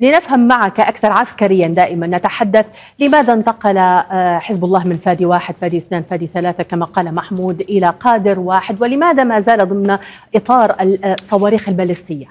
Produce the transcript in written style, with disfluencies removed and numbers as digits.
لنفهم معك أكثر عسكريا، دائما نتحدث لماذا انتقل حزب الله من فادي 1 فادي 2 فادي 3 كما قال محمود إلى قادر 1، ولماذا ما زال ضمن إطار الصواريخ البالستية؟